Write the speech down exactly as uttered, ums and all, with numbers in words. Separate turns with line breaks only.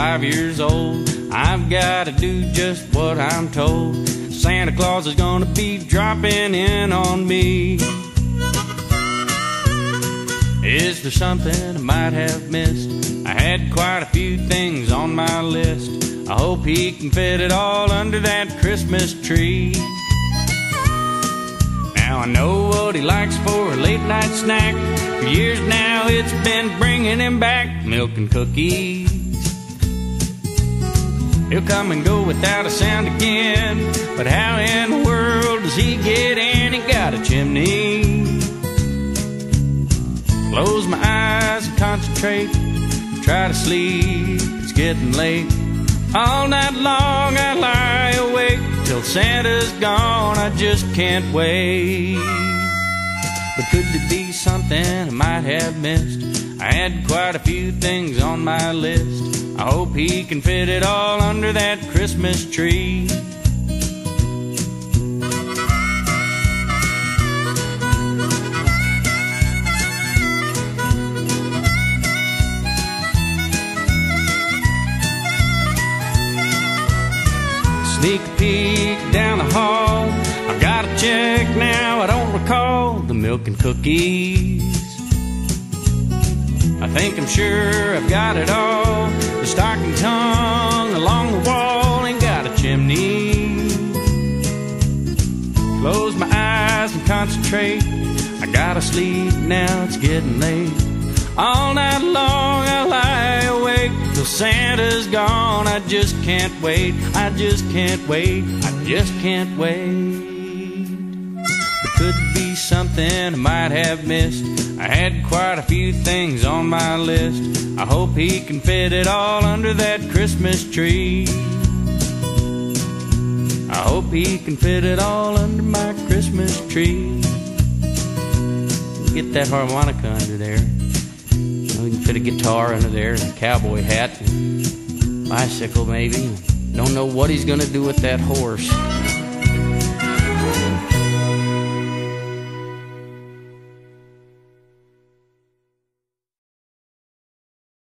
five years old. I've gotta do just what I'm told. Santa Claus is gonna be dropping in on me. Is there something I might have missed? I had quite a few things on my list. I hope he can fit it all under that Christmas tree. Now I know what he likes for a late night snack. For years now it's been bringing him back milk and cookies. He'll come and go without a sound again, but how in the world does he get in? He got a chimney. Close my eyes and concentrate, try to sleep, it's getting late. All night long I lie awake till Santa's gone, I just can't wait. But could there be something I might have missed? I had quite a few things on my list. I hope he can fit it all under that Christmas tree. Sneak a peek down the hall, I've got to check now, I don't recall the milk and cookies. I think I'm sure I've got it all. The stocking hung along the wall and got a chimney. Close my eyes and concentrate, I gotta sleep now, it's getting late. All night long I lie awake till Santa's gone, I just can't wait, I just can't wait, I just can't wait. There could be something I might have missed. I had quite a few things on my list. I hope he can fit it all under that Christmas tree. I hope he can fit it all under my Christmas tree. Get that harmonica under there. You know, we can fit a guitar under there, and a cowboy hat, and bicycle maybe. Don't know what he's gonna do with that horse.